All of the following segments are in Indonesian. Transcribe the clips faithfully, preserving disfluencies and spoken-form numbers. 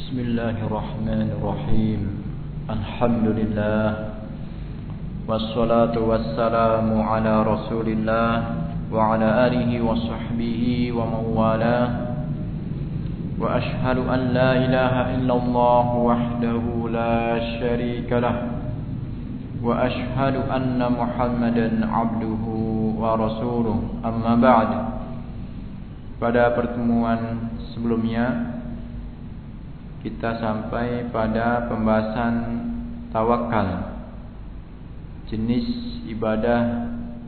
Bismillahirrahmanirrahim. Alhamdulillah. Wassalatu wassalamu ala Rasulillah wa ala alihi wa sahbihi wa mawalah. Wa ashhadu an la ilaha illallah wahdahu la syarika lah. Wa ashhadu anna Muhammadan abduhu wa rasuluh. Amma ba'd. Pada pertemuan sebelumnya kita sampai pada pembahasan tawakal, jenis ibadah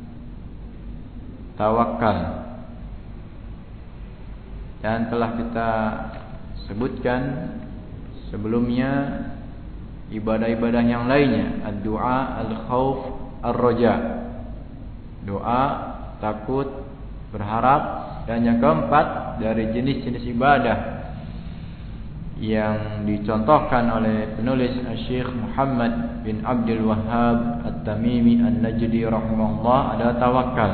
tawakal, dan telah kita sebutkan sebelumnya ibadah-ibadah yang lainnya, ad-du'a, al-khauf, ar-raja, doa, takut, berharap, dan yang keempat dari jenis-jenis ibadah yang dicontohkan oleh penulis Syekh Muhammad bin Abdul Wahhab At-Tamimi An-Najdi rahimahullah adalah tawakal.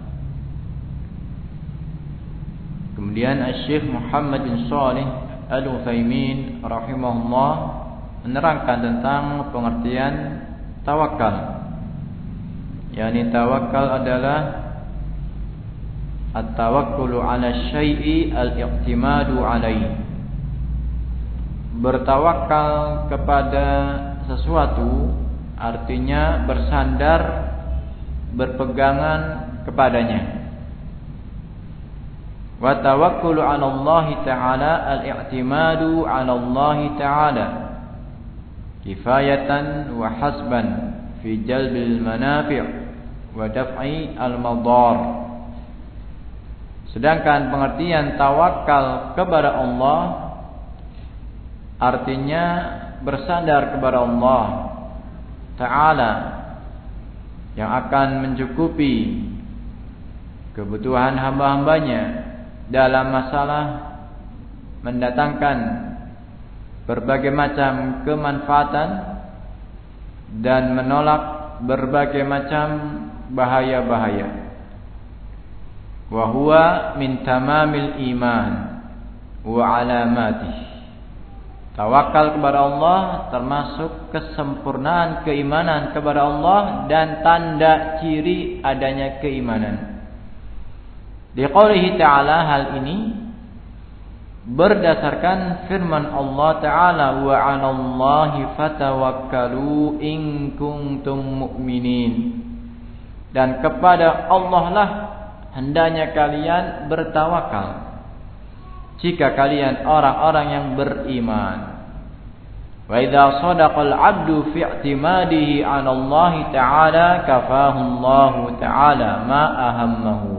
Kemudian Syekh Muhammad bin Shalih Al-Utsaimin rahimahullah menerangkan tentang pengertian tawakal. Yani tawakal adalah at-tawakkulu 'ala syai'i al-i'timadu 'alaihi. Bertawakal kepada sesuatu artinya bersandar, berpegangan kepadanya. Wa tawakkulu 'ala Allah Ta'ala al-i'timadu 'ala Allah Ta'ala kifayatan wa hasban fi jalbil manafi' wa daf'i al-madar. Sedangkan pengertian tawakal kepada Allah artinya bersandar kepada Allah Ta'ala yang akan mencukupi kebutuhan hamba-hambanya dalam masalah mendatangkan berbagai macam kemanfaatan dan menolak berbagai macam bahaya-bahaya. Wa huwa min tamamil iman wa alamatih. Tawakal kepada Allah termasuk kesempurnaan keimanan kepada Allah dan tanda ciri adanya keimanan. Di qaulihi ta'ala, hal ini berdasarkan firman Allah Ta'ala, wa 'alallahi fatawakkalu in kuntum mu'minin. Dan kepada Allah lah hendaknya kalian bertawakal jika kalian orang-orang yang beriman. Wa idza sadaqal 'abdu fi i'timadihi 'ala Allah Ta'ala kafahu Allah Ta'ala ma ahammahu.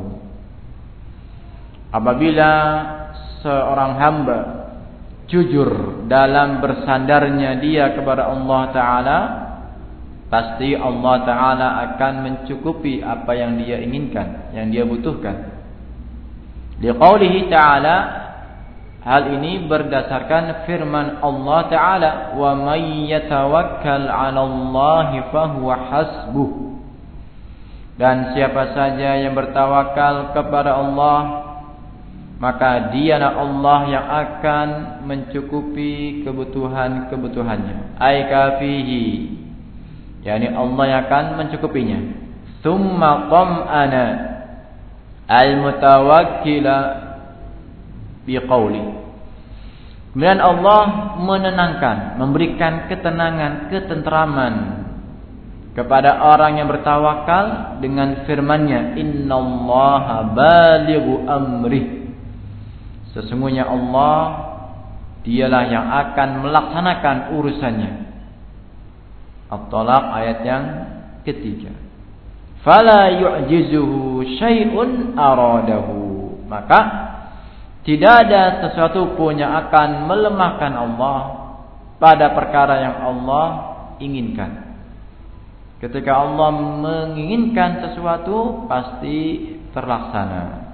Apabila seorang hamba jujur dalam bersandarnya dia kepada Allah Ta'ala, pasti Allah Ta'ala akan mencukupi apa yang dia inginkan, yang dia butuhkan. Liqaulihi Ta'ala, hal ini berdasarkan firman Allah Ta'ala, wa may yatawakkal 'ala Allahi fahuwa hasbuh. Dan siapa saja yang bertawakal kepada Allah, maka dialah Allah yang akan mencukupi kebutuhan-kebutuhannya. Ay kafihi, yani Allah yang akan mencukupinya. Tsumma qam'ana al-mutawakkila biqauli. Kemudian Allah menenangkan, memberikan ketenangan, ketentraman kepada orang yang bertawakal dengan firman-Nya, innallaha balighu amrih. Sesungguhnya Allah dialah yang akan melaksanakan urusannya. At-Talaq ayat yang ketiga. Fala yu'jizuhu syai'un aradahu. Maka tidak ada sesuatu pun yang akan melemahkan Allah pada perkara yang Allah inginkan. Ketika Allah menginginkan sesuatu, pasti terlaksana.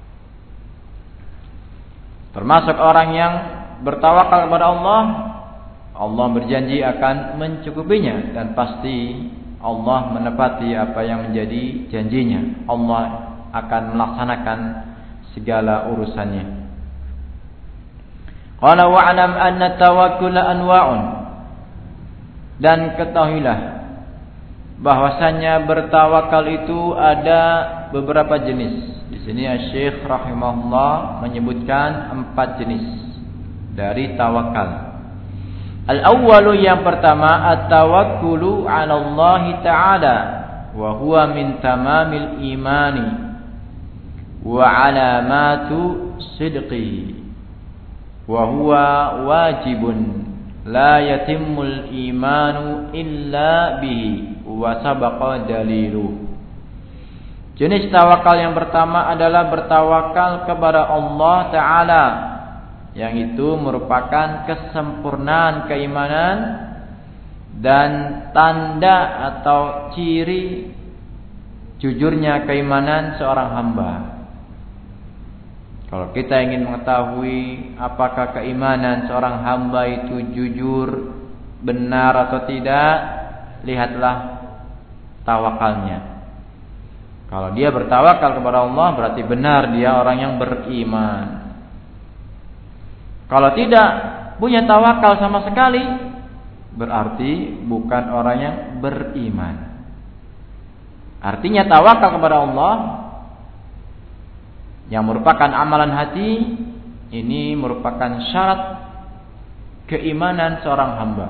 Termasuk orang yang bertawakal kepada Allah, Allah berjanji akan mencukupinya, dan pasti Allah menepati apa yang menjadi janjinya. Allah akan melaksanakan segala urusannya. Qala wa'lam anna tawakkul anwa'un. Dan ketahuilah bahwasanya bertawakal itu ada beberapa jenis. Di sini Syekh rahimahullah menyebutkan empat jenis dari tawakal. Al-awwalu, yang pertama, at-tawakkulu 'ala Allah Ta'ala wa huwa min tamamil imani wa 'alamatu sidqihi wa huwa wajibun la yatimmul imanu illa bihi wa sabaqa dalilu. Jenis tawakal yang pertama adalah bertawakal kepada Allah Ta'ala, yang itu merupakan kesempurnaan keimanan dan tanda atau ciri jujurnya keimanan seorang hamba. Kalau kita ingin mengetahui apakah keimanan seorang hamba itu jujur, benar atau tidak, lihatlah tawakalnya. Kalau dia bertawakal kepada Allah, berarti benar dia orang yang beriman. Kalau tidak punya tawakal sama sekali, berarti bukan orang yang beriman. Artinya tawakal kepada Allah yang merupakan amalan hati, ini merupakan syarat keimanan seorang hamba.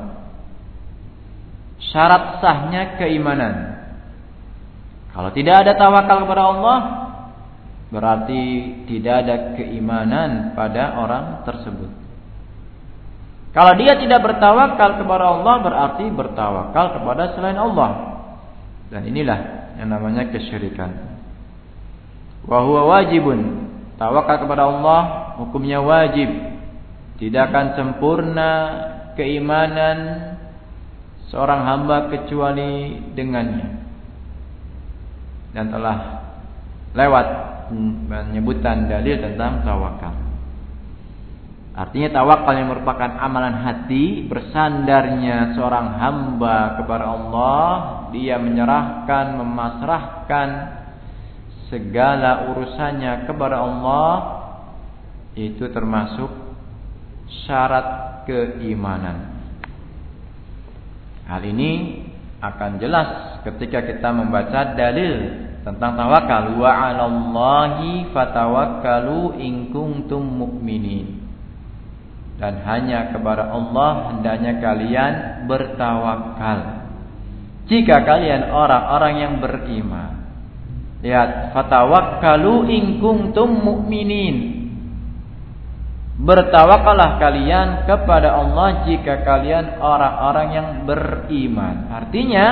Syarat sahnya keimanan. Kalau tidak ada tawakal kepada Allah, berarti tidak ada keimanan pada orang tersebut. Kalau dia tidak bertawakal kepada Allah, berarti bertawakal kepada selain Allah. Dan inilah yang namanya kesyirikan. Wa huwa wajibun. Tawakal kepada Allah hukumnya wajib. Tidak akan sempurna keimanan seorang hamba kecuali dengannya. Dan telah lewat penyebutan dalil tentang tawakal. Artinya tawakal yang merupakan amalan hati, bersandarnya seorang hamba kepada Allah, dia menyerahkan, memasrahkan segala urusannya kepada Allah, itu termasuk syarat keimanan. Hal ini akan jelas ketika kita membaca dalil tentang tawakal. Wa 'alallahi fatawakkalu in kuntum mu'minin. Dan hanya kepada Allah hendaknya kalian bertawakal jika kalian orang-orang yang beriman. Lihat, fatawakkalu in kuntum mu'minin. Bertawakallah kalian kepada Allah jika kalian orang-orang yang beriman. Artinya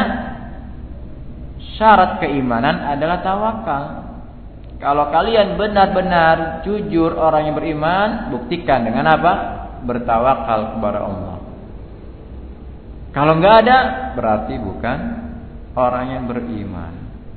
syarat keimanan adalah tawakal. Kalau kalian benar-benar jujur orang yang beriman, buktikan dengan apa? Bertawakal kepada Allah. Kalau enggak ada, berarti bukan orang yang beriman.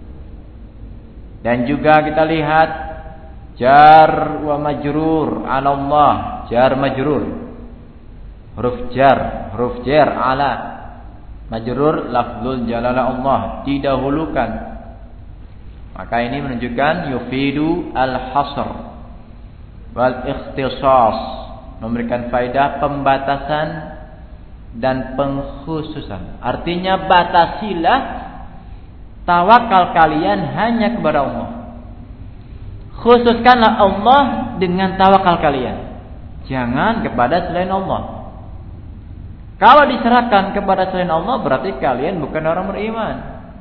Dan juga kita lihat jar wa majrur ala Allah, jar majrur. Huruf jar, huruf jar ala. Majrur lafzul jalala Allah, didahulukan. Maka ini menunjukkan yufidu al-hasr wal ikhtisas, memberikan faedah pembatasan dan pengkhususan. Artinya batasilah tawakal kalian hanya kepada Allah. Khususkanlah Allah dengan tawakal kalian, jangan kepada selain Allah. Kalau diserahkan kepada selain Allah, berarti kalian bukan orang beriman.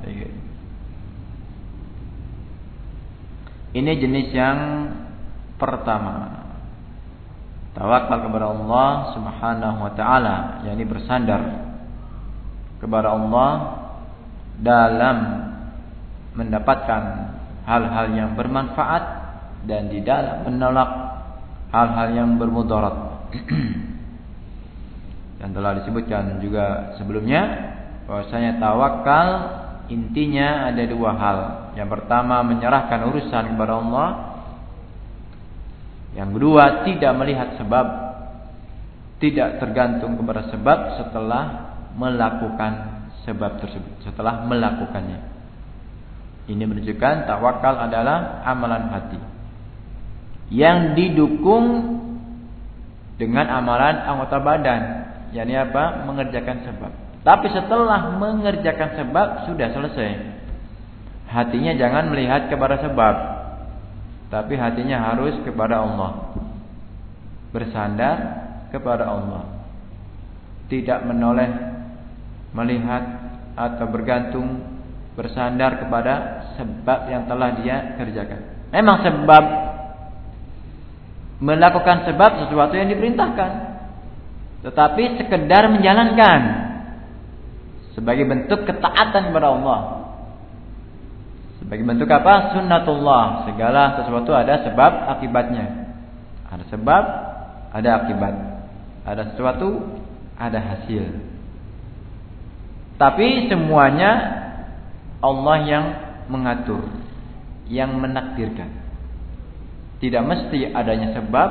Ini jenis yang pertama. Tawakal kepada Allah Subhanahu wa taala, yakni bersandar kepada Allah dalam mendapatkan hal-hal yang bermanfaat dan di dalam menolak hal-hal yang bermudarat. Dan telah disebutkan juga sebelumnya bahwasanya tawakal intinya ada dua hal. Yang pertama, menyerahkan urusan kepada Allah. Yang kedua, tidak melihat sebab, tidak tergantung kepada sebab setelah melakukan sebab tersebut, setelah melakukannya. Ini menunjukkan tawakal adalah amalan hati yang didukung dengan amalan anggota badan, yakni apa? Mengerjakan sebab. Tapi setelah mengerjakan sebab sudah selesai. Hatinya jangan melihat kepada sebab, tapi hatinya harus kepada Allah. Bersandar kepada Allah. Tidak menoleh, melihat atau bergantung, bersandar kepada sebab yang telah dia kerjakan. Memang sebab, melakukan sebab sesuatu yang diperintahkan, tetapi sekedar menjalankan sebagai bentuk ketaatan kepada Allah. Sebagai bentuk apa? Sunnatullah. Segala sesuatu ada sebab akibatnya. Ada sebab, ada akibat. Ada sesuatu, ada hasil. Tapi semuanya Allah yang mengatur, yang menakdirkan. Tidak mesti adanya sebab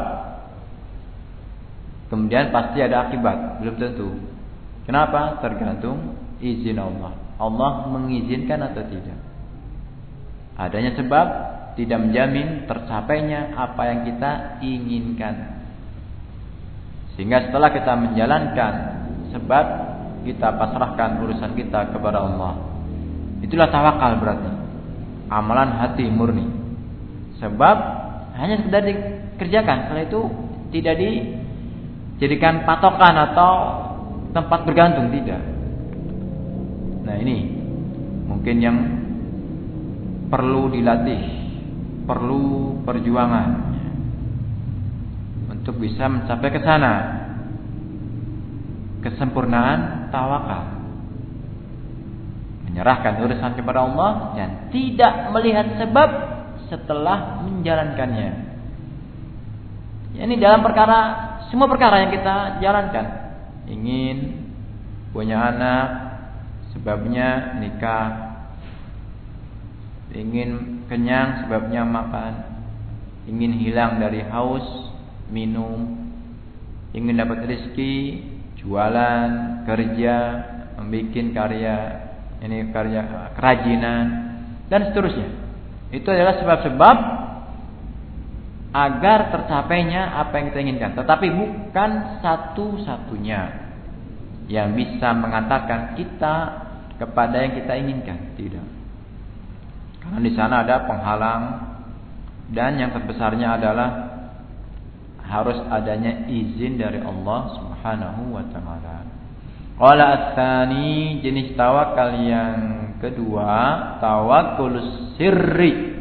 kemudian pasti ada akibat, belum tentu. Kenapa? Tergantung izin Allah. Allah mengizinkan atau tidak. Adanya sebab tidak menjamin tercapainya apa yang kita inginkan. Sehingga setelah kita menjalankan sebab, kita pasrahkan urusan kita kepada Allah. Itulah tawakal berarti. Amalan hati murni. Sebab hanya sekedar dikerjakan, setelah itu tidak dijadikan patokan atau tempat bergantung, tidak. Nah ini mungkin yang perlu dilatih, perlu perjuangan untuk bisa mencapai ke sana, kesempurnaan tawakal. Menyerahkan urusan kepada Allah dan tidak melihat sebab setelah menjalankannya. Ini dalam perkara, semua perkara yang kita jalankan. Ingin punya anak, sebabnya nikah. Ingin kenyang, sebabnya makan. Ingin hilang dari haus, minum. Ingin dapat rezeki, jualan, kerja, membuat karya, ini karya kerajinan, dan seterusnya. Itu adalah sebab-sebab agar tercapainya apa yang kita inginkan. Tetapi bukan satu-satunya yang bisa mengantarkan kita kepada yang kita inginkan. Tidak. Karena di sana ada penghalang, dan yang terbesarnya adalah harus adanya izin dari Allah Subhanahu wa taala. Qala ats-tsani, jenis tawakal yang kedua, tawakkulus sirri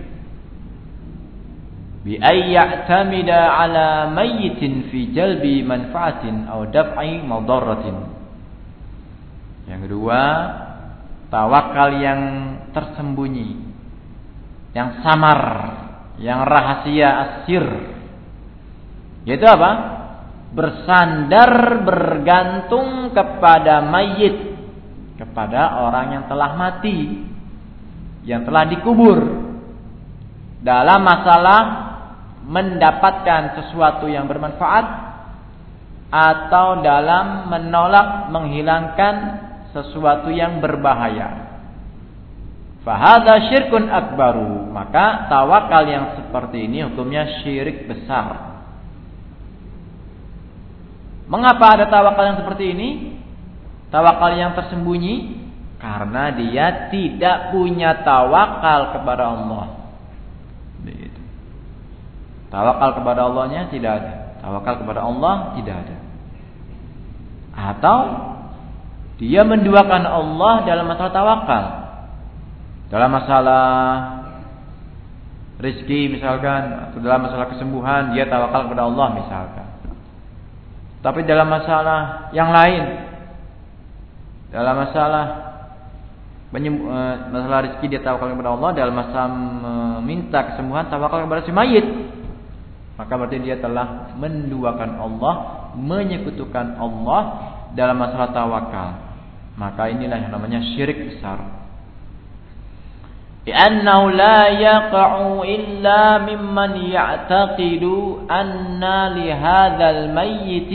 bi ay ya'tamida ala mayyitin fi jalbi manfaatin aw daf'i madaratin. Yang kedua, tawakal yang tersembunyi, yang samar, yang rahasia, asir. Yaitu apa? Bersandar, bergantung kepada mayit, kepada orang yang telah mati, yang telah dikubur, dalam masalah mendapatkan sesuatu yang bermanfaat atau dalam menolak, menghilangkan sesuatu yang berbahaya. Fahadha syirkun akbaru. Maka tawakal yang seperti ini hukumnya syirik besar. Mengapa ada tawakal yang seperti ini? Tawakal yang tersembunyi karena dia tidak punya tawakal kepada Allah. Begitu. Tawakal kepada Allahnya tidak ada. Tawakal kepada Allah tidak ada. Atau dia menduakan Allah dalam masalah tawakal. Dalam masalah rezeki misalkan, atau dalam masalah kesembuhan dia tawakal kepada Allah misalkan. Tapi dalam masalah yang lain, dalam masalah masalah rezeki dia tawakal kepada Allah, dalam masalah meminta kesembuhan tawakal kepada si mayit, maka berarti dia telah menduakan Allah, menyekutukan Allah dalam masalah tawakal. Maka inilah yang namanya syirik besar. لأنه لا يقع إلا ممن يعتقد أن لهذا الميت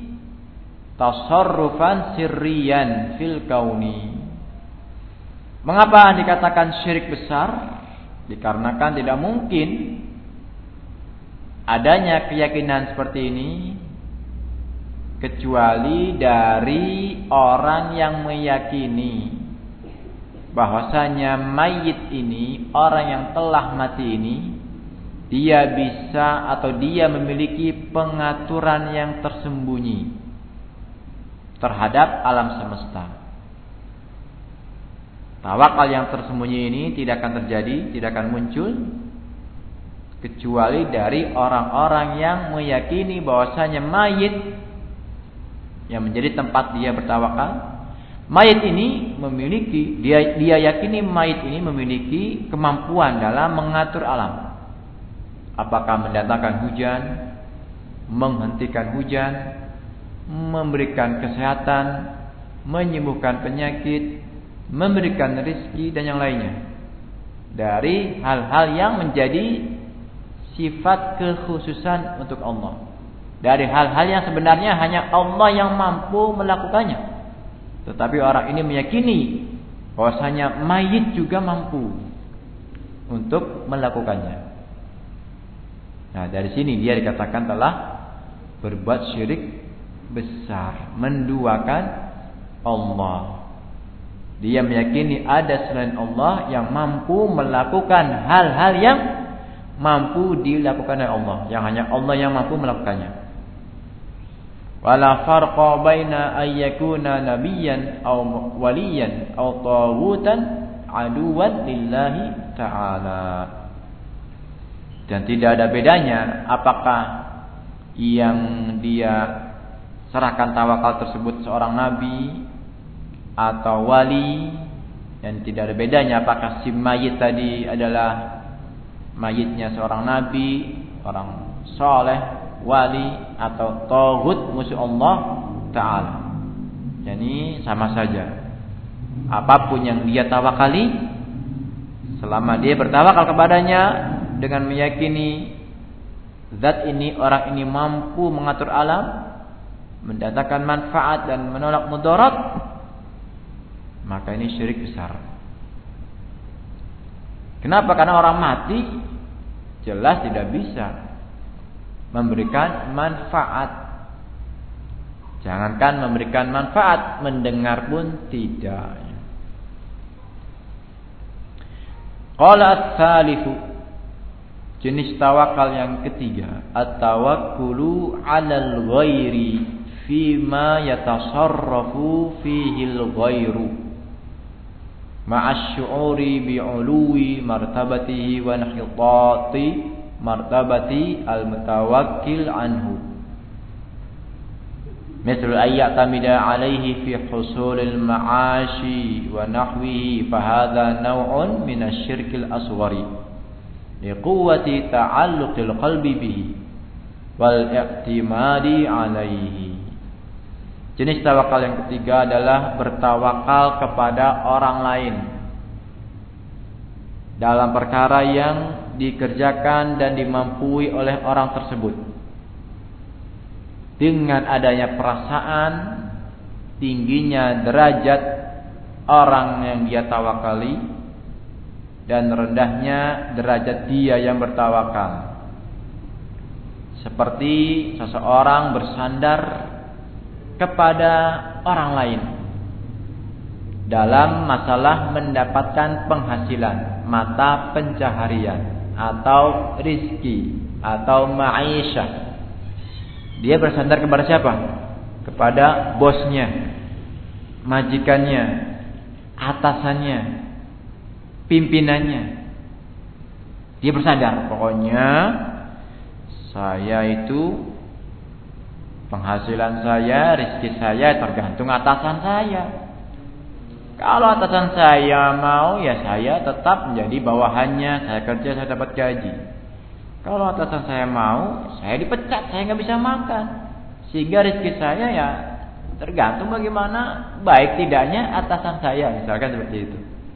تصرفا سريا في الكون. Mengapa dikatakan syirik besar? Dikarenakan tidak mungkin adanya keyakinan seperti ini kecuali dari orang yang meyakini bahwasanya mayit ini, orang yang telah mati ini, dia bisa atau dia memiliki pengaturan yang tersembunyi terhadap alam semesta. Tawakal yang tersembunyi ini tidak akan terjadi, tidak akan muncul kecuali dari orang-orang yang meyakini bahwasanya mayit yang menjadi tempat dia bertawakal, mayit ini memiliki, dia dia yakini mayit ini memiliki kemampuan dalam mengatur alam. Apakah mendatangkan hujan, menghentikan hujan, memberikan kesehatan, menyembuhkan penyakit, memberikan rezeki dan yang lainnya. Dari hal-hal yang menjadi sifat kekhususan untuk Allah. Dari hal-hal yang sebenarnya hanya Allah yang mampu melakukannya. Tetapi orang ini meyakini bahwasanya mayit juga mampu untuk melakukannya. Nah, dari sini dia dikatakan telah berbuat syirik besar, menduakan Allah. Dia meyakini ada selain Allah yang mampu melakukan hal-hal yang mampu dilakukan oleh Allah, yang hanya Allah yang mampu melakukannya. Wala farqa baina ayyakuna nabiyyan aw waliyan aw tawutan aduwan lillahi ta'ala. Dan tidak ada bedanya apakah yang dia serahkan tawakal tersebut seorang nabi atau wali, dan tidak ada bedanya apakah si mayit tadi adalah mayitnya seorang nabi, orang soleh, wali, atau taghut musuh Allah Ta'ala. Jadi sama saja. Apapun yang dia tawakali, selama dia bertawakal kepadanya dengan meyakini zat ini, orang ini mampu mengatur alam, mendatangkan manfaat dan menolak mudarat, maka ini syirik besar. Kenapa? Karena orang mati jelas tidak bisa memberikan manfaat. Jangankan memberikan manfaat, mendengar pun tidak. Qala ats-tsalitsu, jenis tawakal yang ketiga, at-tawakkulu 'alal ghairi fima yatasarrafu fihi al-ghairu ma'a syu'uri bi'uluwi martabatihi wa inhitati martabati al-mutawakkil anhu, misal ayyatamida alaihi fi husulil ma'ashi wa nahwihi, fahadha naw'un min asy-syirkil asghari liquwwati ta'alluqil qalbi bihi wal i'timadi alaihi. Jenis tawakal yang ketiga adalah bertawakal kepada orang lain dalam perkara yang dikerjakan dan dimampui oleh orang tersebut, dengan adanya perasaan tingginya derajat orang yang dia tawakali dan rendahnya derajat dia yang bertawakal. Seperti seseorang bersandar kepada orang lain dalam masalah mendapatkan penghasilan, mata pencaharian, atau rizki, atau ma'isyah. Dia bersandar kepada siapa? Kepada bosnya, majikannya, atasannya, pimpinannya. Dia bersandar, pokoknya saya itu, penghasilan saya, rezeki saya tergantung atasan saya. Kalau atasan saya mau, ya saya tetap menjadi bawahannya, saya kerja, saya dapat gaji. Kalau atasan saya mau, saya dipecat, saya nggak bisa makan. Sehingga rezeki saya ya tergantung bagaimana baik tidaknya atasan saya, misalkan seperti itu.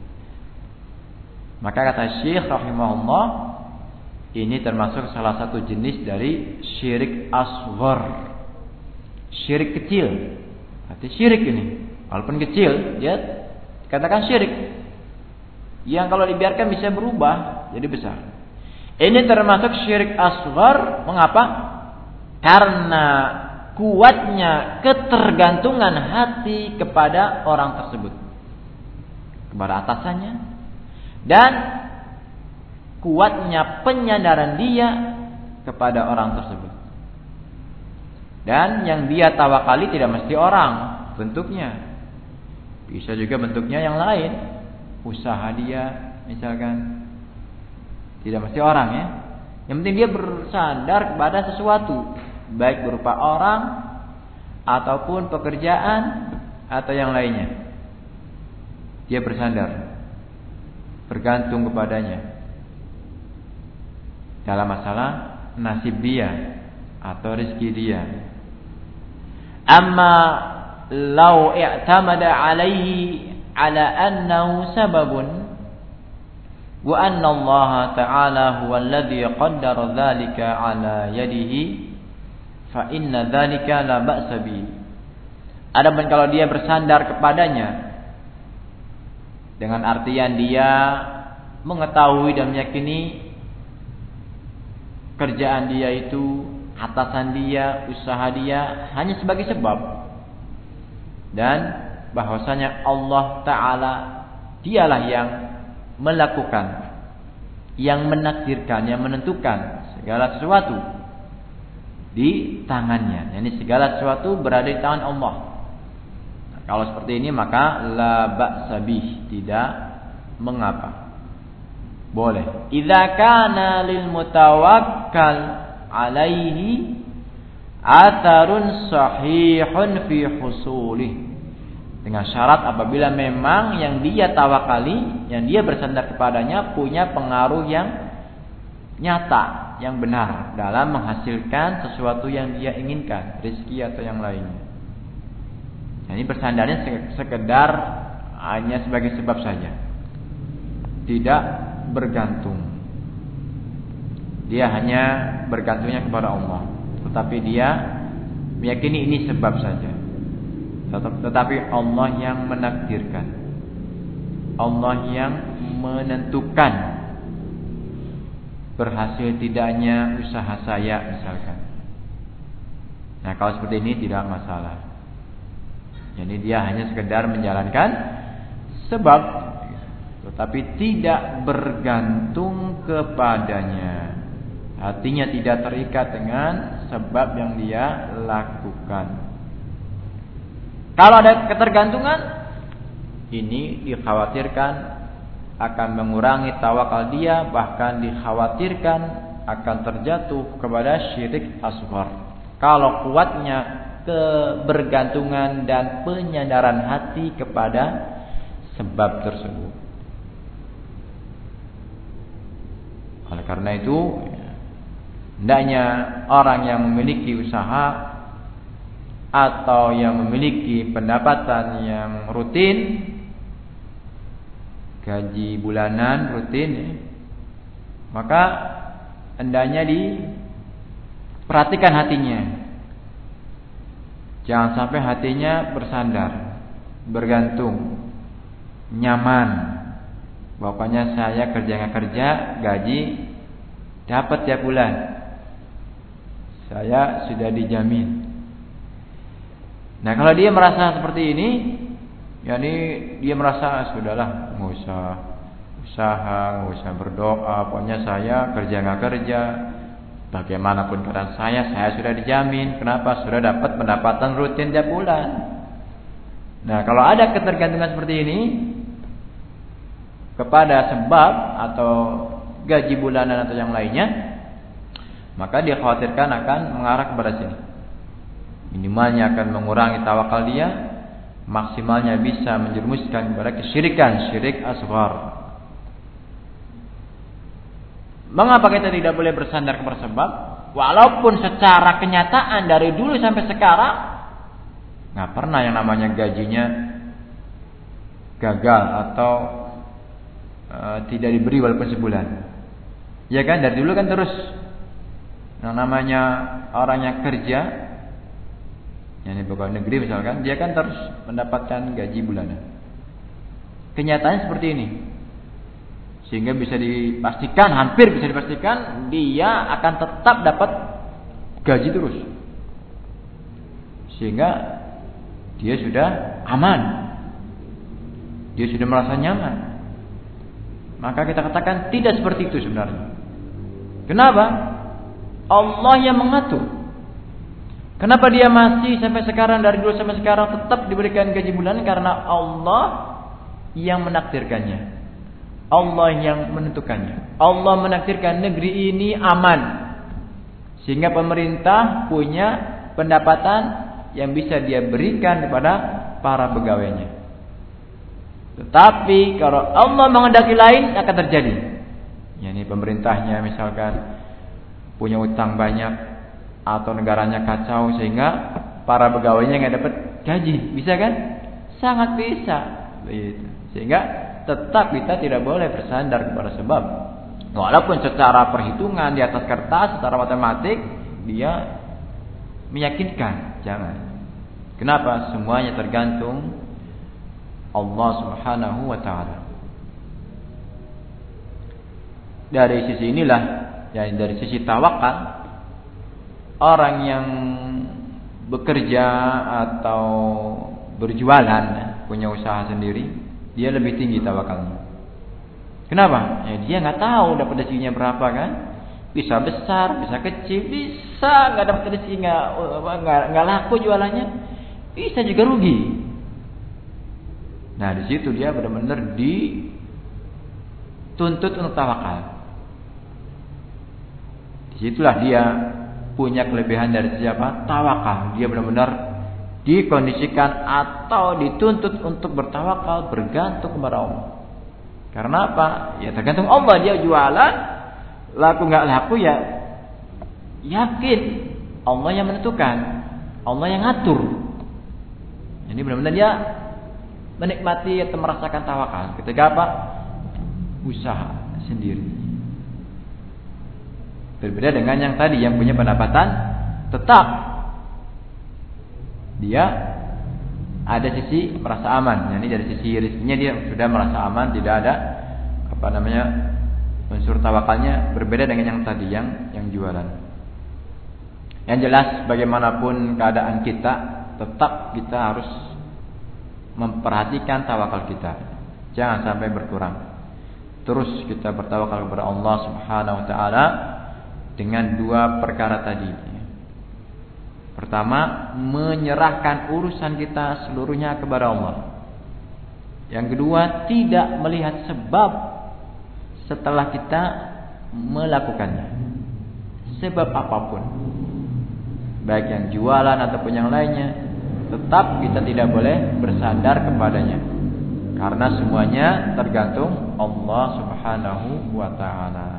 Maka kata Syekh rahimahullah, ini termasuk salah satu jenis dari syirik asghar, syirik kecil. Arti syirik ini, walaupun kecil, dia katakan syirik yang kalau dibiarkan bisa berubah jadi besar. Ini termasuk syirik asghar. Mengapa? Karena kuatnya ketergantungan hati kepada orang tersebut, kepada atasannya, dan kuatnya penyadaran dia kepada orang tersebut. Dan yang dia tawakali tidak mesti orang bentuknya, bisa juga bentuknya yang lain, usaha dia misalkan, tidak mesti orang ya. Yang penting dia bersandar kepada sesuatu, baik berupa orang ataupun pekerjaan atau yang lainnya. Dia bersandar, bergantung kepadanya dalam masalah nasib dia atau rezeki dia. Amma law i'tamada alaihi ala annahu sababun wa anna Allah ta'ala huwa alladhi qaddara dhalika ala yadihi fa inna dhalika la ba'sa bi. Adapun kalau dia bersandar kepadanya dengan artian dia mengetahui dan meyakini kerjaan dia itu, atasan dia, usaha dia hanya sebagai sebab, dan bahwasanya Allah Ta'ala dialah yang melakukan, yang menakdirkan, yang menentukan segala sesuatu di tangannya. Yani segala sesuatu berada di tangan Allah. Nah, kalau seperti ini maka la ba'sa bih, tidak mengapa, boleh. Idza kana lil mutawakkal alaihi atharun sahihun fi husulih, dengan syarat apabila memang yang dia tawakali, yang dia bersandar kepadanya punya pengaruh yang nyata, yang benar dalam menghasilkan sesuatu yang dia inginkan, rezeki atau yang lainnya. Nah, ini bersandarnya sekedar hanya sebagai sebab saja, tidak bergantung. Dia hanya bergantungnya kepada Allah, tetapi dia meyakini ini sebab saja. Tetapi Allah yang menakdirkan, Allah yang menentukan berhasil tidaknya usaha saya misalkan. Nah, kalau seperti ini tidak masalah. Jadi dia hanya sekedar menjalankan sebab, tetapi tidak bergantung kepadanya. Hatinya tidak terikat dengan sebab yang dia lakukan. Kalau ada ketergantungan, ini dikhawatirkan akan mengurangi tawakal dia, bahkan dikhawatirkan akan terjatuh kepada syirik asghar. Kalau kuatnya kebergantungan dan penyandaran hati kepada sebab tersebut. Oleh karena itu, hendaknya orang yang memiliki usaha atau yang memiliki pendapatan yang rutin, gaji bulanan rutin, maka hendaknya diperhatikan hatinya. Jangan sampai hatinya bersandar, bergantung, nyaman. Pokoknya saya kerja nggak kerja, gaji dapat tiap bulan, saya sudah dijamin. Nah, kalau dia merasa seperti ini, yakni dia merasa sudahlah, nggak usah usaha, nggak usah berdoa, pokoknya saya kerja nggak kerja, bagaimanapun keadaan saya, saya sudah dijamin. Kenapa? Sudah dapat pendapatan rutin tiap bulan. Nah, kalau ada ketergantungan seperti ini kepada sebab atau gaji bulanan atau yang lainnya, maka dia khawatirkan akan mengarah kepada sini. Minimalnya akan mengurangi tawakal dia, maksimalnya bisa menjerumuskan kepada kesyirikan, syirik asghar. Mengapa kita tidak boleh bersandar kepada sebab? Walaupun secara kenyataan dari dulu sampai sekarang nggak pernah yang namanya gajinya gagal atau uh, tidak diberi walaupun sebulan. Ya kan, dari dulu kan terus yang namanya orang yang kerja, yang di pegawai negeri misalkan, dia kan terus mendapatkan gaji bulanan. Kenyataannya seperti ini. Sehingga bisa dipastikan, hampir bisa dipastikan dia akan tetap dapat gaji terus. sehingga dia sudah aman, dia sudah merasa nyaman. Maka kita katakan tidak seperti itu sebenarnya. Kenapa? Allah yang mengatur. Kenapa dia masih sampai sekarang, dari dulu sampai sekarang tetap diberikan gaji bulanan? Karena Allah yang menakdirkannya, Allah yang menentukannya. Allah menakdirkan negeri ini aman, sehingga pemerintah punya pendapatan yang bisa dia berikan kepada para pegawainya. Tetapi kalau Allah menghendaki lain, akan terjadi. Ya, ini pemerintahnya misalkan punya utang banyak, atau negaranya kacau sehingga para pegawainya nggak dapat gaji, bisa kan? Sangat bisa. Begitu. Sehingga tetap kita tidak boleh bersandar kepada sebab. Walaupun secara perhitungan di atas kertas, secara matematik dia meyakinkan, jangan. Kenapa? Semuanya tergantung Allah Subhanahu wa taala. Dari sisi inilah, ya, dari sisi tawakal, orang yang bekerja atau berjualan, punya usaha sendiri, dia lebih tinggi tawakalnya. Kenapa? Ya, dia nggak tahu dapat rezekinya berapa kan? Bisa besar, bisa kecil, bisa nggak dapat rezeki, nggak nggak laku jualannya, bisa juga rugi. Nah, di situ dia benar-benar dituntut untuk tawakal. Disitulah dia punya kelebihan dari siapa? Tawakal. Dia benar-benar dikondisikan atau dituntut untuk bertawakal, bergantung kepada Allah. Karena apa? Ya tergantung Allah. Dia jualan, laku nggak laku ya yakin Allah yang menentukan, Allah yang ngatur. Jadi benar-benar dia menikmati atau merasakan tawakal ketika apa? Usaha sendiri. Berbeda dengan yang tadi yang punya pendapatan tetap, dia ada sisi merasa aman. Yani dari sisi rezekinya dia sudah merasa aman, tidak ada apa namanya unsur tawakalnya. Berbeda dengan yang tadi yang yang jualan. Yang jelas bagaimanapun keadaan kita, tetap kita harus memperhatikan tawakal kita. Jangan sampai berkurang. Terus kita bertawakal kepada Allah Subhanahu wa taala dengan dua perkara tadi. Pertama, menyerahkan urusan kita seluruhnya kepada Allah. Yang kedua, tidak melihat sebab setelah kita melakukannya. Sebab apapun, baik yang jualan ataupun yang lainnya, tetap kita tidak boleh bersandar kepadanya, karena semuanya tergantung Allah Subhanahu wa taala.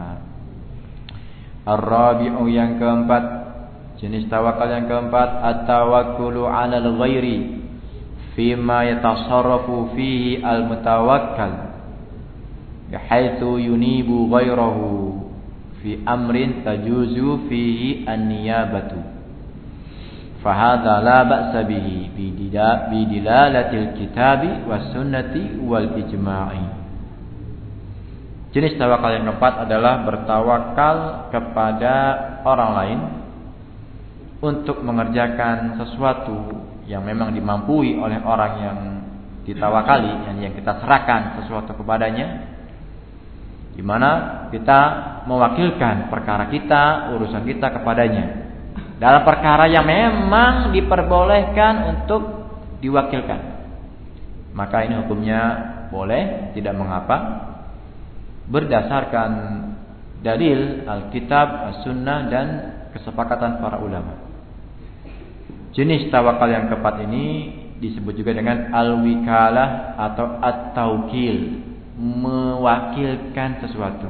Ar-rabi'u, yang keempat, jenis tawakal yang keempat, at-tawakkulu 'alal ghairi fima yatasarrafu fihi al-mutawakkal bihaitsu yunibu ghairahu fi amrin tajuzu fihi an-niyabatu. Fahadha la ba'sa bihi bi dilalatil kitabi was sunnati wal ijma'i. Jenis tawakal yang keempat adalah bertawakal kepada orang lain untuk mengerjakan sesuatu yang memang dimampui oleh orang yang ditawakali, yang, yang kita serahkan sesuatu kepadanya, di mana kita mewakilkan perkara kita, urusan kita kepadanya dalam perkara yang memang diperbolehkan untuk diwakilkan. Maka ini hukumnya boleh, tidak mengapa, berdasarkan dalil Alkitab, As-Sunnah, dan kesepakatan para ulama. Jenis tawakal yang keempat ini disebut juga dengan al-wikalah atau at-taukil, mewakilkan sesuatu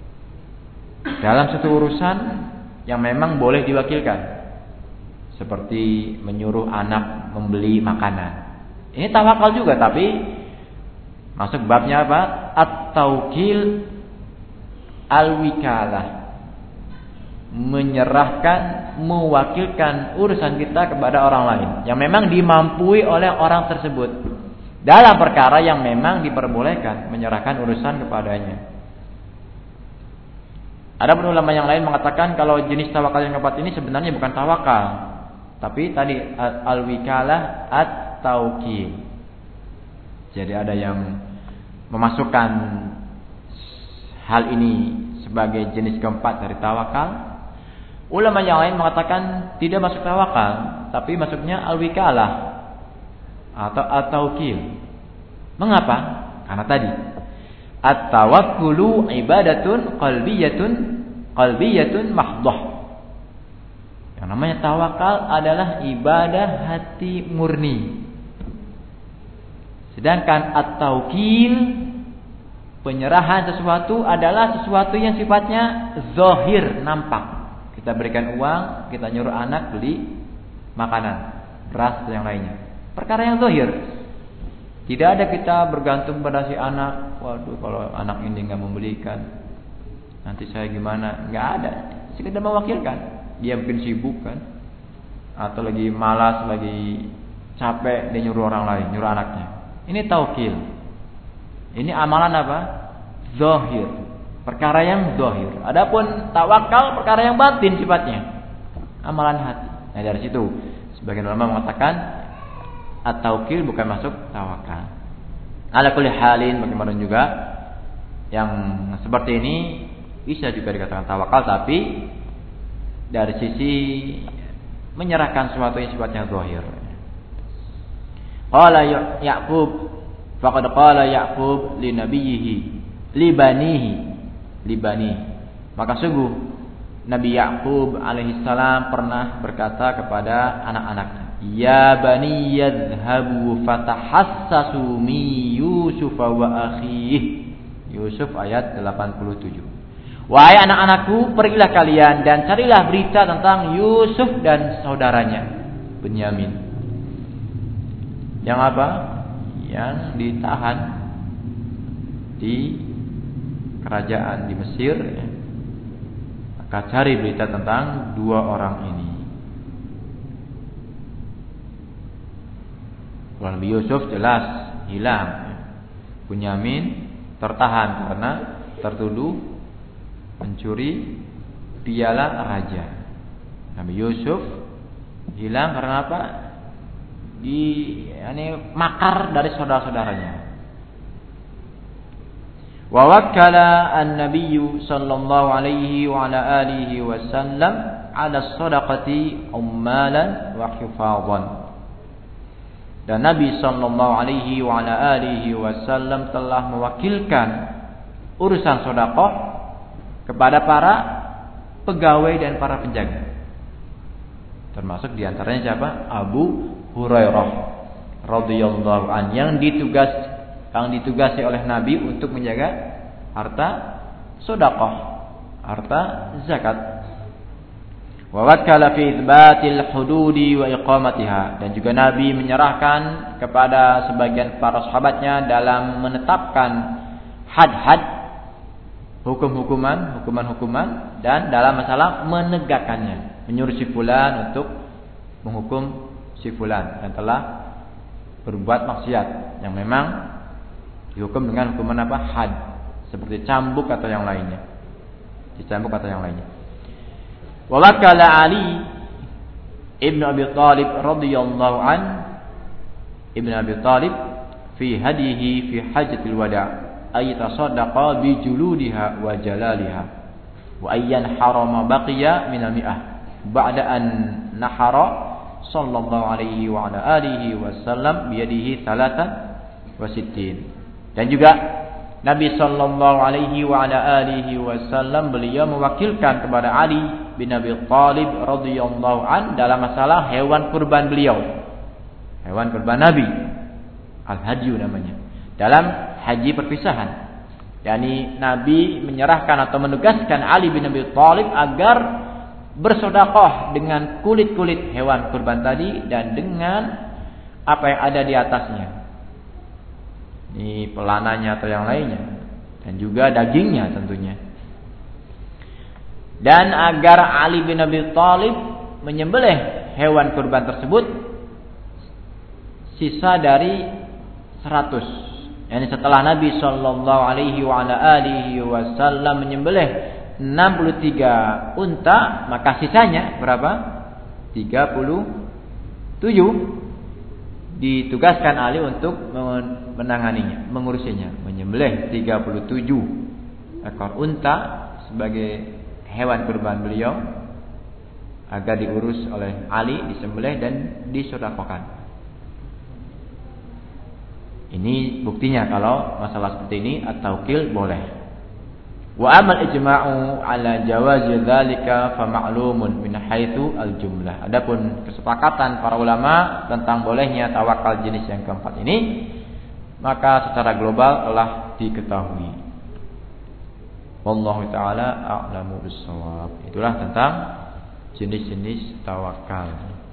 dalam satu urusan yang memang boleh diwakilkan, seperti menyuruh anak membeli makanan. Ini tawakal juga, tapi masuk babnya apa? At-taukil, al-wikalah, menyerahkan, mewakilkan urusan kita kepada orang lain yang memang dimampui oleh orang tersebut dalam perkara yang memang diperbolehkan menyerahkan urusan kepadanya. Ada ulama yang lain mengatakan kalau jenis tawakal yang keempat ini sebenarnya bukan tawakal, Tapi tadi al-wikalah at-taukil. Jadi ada yang memasukkan hal ini sebagai jenis keempat dari tawakal. Ulama yang lain mengatakan tidak masuk tawakal, tapi masuknya al-wikalah atau at-taukil. Mengapa? Karena tadi at-tawakkulu ibadatun qalbiyatun qalbiyatun mahdhah. Yang namanya tawakal adalah ibadah hati murni. Sedangkan at-taukil, penyerahan sesuatu adalah sesuatu yang sifatnya zahir, nampak. Kita berikan uang, kita nyuruh anak beli makanan, beras dan yang lainnya. Perkara yang zahir. Tidak ada kita bergantung pada si anak. Waduh, kalau anak ini nggak membelikan, nanti saya gimana? Nggak ada. Sekedar mewakilkan. Dia mungkin sibuk kan, atau lagi malas, lagi capek, dia nyuruh orang lain, nyuruh anaknya. Ini taukil. Ini amalan apa? Zahir. Perkara yang zahir. Adapun tawakal perkara yang batin sifatnya. Amalan hati. Nah, dari situ sebagian ulama mengatakan at-taukil bukan masuk tawakal. Ala kulli halin, bagaimana juga yang seperti ini bisa juga dikatakan tawakal, tapi dari sisi menyerahkan sesuatu yang sifatnya zahir. Qala Ya'qub, faqad qala Ya'qub li nabiyhi li banihi li bani. Maka sungguh Nabi Ya'qub alaihi salam pernah berkata kepada anak-anaknya, ya bani yadhhabu fatahassasu mi Yusuf wa akhihi. Yusuf ayat delapan puluh tujuh. Wahai anak-anakku, pergilah kalian dan carilah berita tentang Yusuf dan saudaranya Benyamin. Yang apa? Yang ditahan di kerajaan di Mesir. Maka cari berita tentang dua orang ini. Kalau Nabi Yusuf jelas hilang. Benyamin tertahan karena tertuduh mencuri piala raja. Nabi Yusuf hilang karena apa? Di yani makar dari saudara-saudaranya. Wa wakkala an-nabiy sallallahu alaihi wa ala alihi wasallam ala shadaqati ummalan wa hifadhan. Dan Nabi sallallahu alaihi wa ala alihi wasallam telah mewakilkan urusan sedekah kepada para pegawai dan para penjaga. Termasuk diantaranya siapa? Abu Hurairah radhiyallahu an yang ditugas yang ditugasi oleh Nabi untuk menjaga harta sedekah, harta zakat. Wa wakkala fi itsbatil hududi wa iqamatiha, dan juga Nabi menyerahkan kepada sebagian para sahabatnya dalam menetapkan had-had, hukum-hukuman, hukuman-hukuman, dan dalam masalah menegakkannya, menyuruh si fulan untuk menghukum si fulan dan telah berbuat maksiat yang memang dihukum dengan hukuman apa? Had, seperti cambuk atau yang lainnya. Dicambuk atau yang lainnya. Wa wakala Ali Ibn Abi Thalib radhiyallahu an Ibn Abi Thalib fi hadihi fi hajjatil wada' ay tasaddaqa bi juludiha wa jalaliha wa ayyan harama baqiya min al-mi'ah ba'da an nahara sallallahu alaihi wa ala alihi wasallam bi yadihi thalathan wa sittin. Dan juga Nabi sallallahu alaihi wa ala alihi wasallam beliau mewakilkan kepada Ali bin Abi Thalib radhiyallahu an dalam masalah hewan kurban beliau. Hewan kurban Nabi, al-hadyu namanya. Dalam haji perpisahan. yakni Nabi menyerahkan atau menugaskan Ali bin Abi Thalib agar bersedekah dengan kulit-kulit hewan kurban tadi dan dengan apa yang ada di atasnya. Ini pelananya atau yang lainnya, dan juga dagingnya tentunya. Dan agar Ali bin Abi Thalib menyembelih hewan kurban tersebut sisa dari seratus. Yani setelah Nabi sallallahu alaihi wa ala alihi wasallam menyembelih enam puluh tiga unta, maka sisanya berapa? tiga puluh tujuh ditugaskan Ali untuk menanganinya, mengurusinya, menyembelih tiga puluh tujuh ekor unta sebagai hewan kurban beliau agar diurus oleh Ali, disembelih dan disedekahkan. Ini buktinya kalau masalah seperti ini at-tawkil boleh. Wa amal ijma'u ala jawazi dzalika fa ma'lumun min haitsu al-jumlah. Adapun kesepakatan para ulama tentang bolehnya tawakal jenis yang keempat ini, maka secara global telah diketahui. Wallahu taala a'lamu bis-shawab. Itulah tentang jenis-jenis tawakal.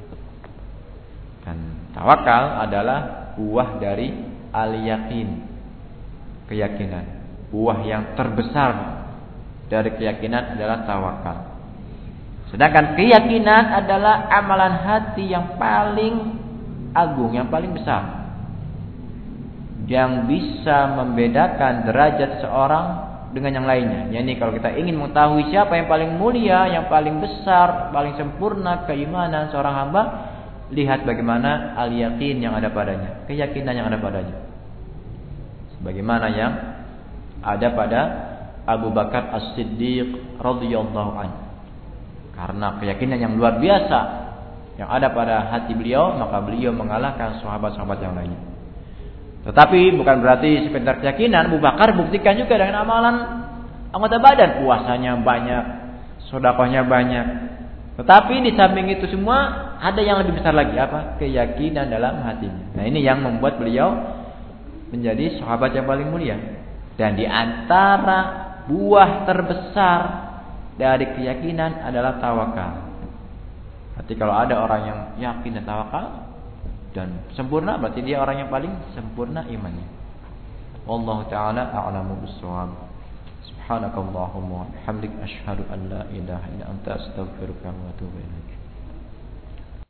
Dan tawakal adalah buah dari al-yakin, keyakinan. Buah yang terbesar dari keyakinan adalah tawakal. Sedangkan keyakinan adalah amalan hati yang paling agung, yang paling besar, yang bisa membedakan derajat seorang dengan yang lainnya. Yani kalau kita ingin mengetahui siapa yang paling mulia, yang paling besar, paling sempurna keimanan seorang hamba, lihat bagaimana al-yakin yang ada padanya, keyakinan yang ada padanya. Sebagaimana yang ada pada Abu Bakar As-Siddiq radhiyallahu anhu. Karena keyakinan yang luar biasa yang ada pada hati beliau, maka beliau mengalahkan sahabat-sahabat yang lainnya. Tetapi bukan berarti sekedar keyakinan. Abu Bakar buktikan juga dengan amalan anggota badan, puasanya banyak, sedekahnya banyak. Tetapi di samping itu semua ada yang lebih besar lagi, apa? Keyakinan dalam hatinya. Nah, ini yang membuat beliau menjadi sahabat yang paling mulia. Dan di antara buah terbesar dari keyakinan adalah tawakal. Berarti kalau ada orang yang yakin dan tawakal dan sempurna, berarti dia orang yang paling sempurna imannya. Wallahu taala a'lamu bis-shawab. Subhanakallahumma wa bihamdika asyhadu an la ilaha illa anta astaghfiruka wa atubu ilaik.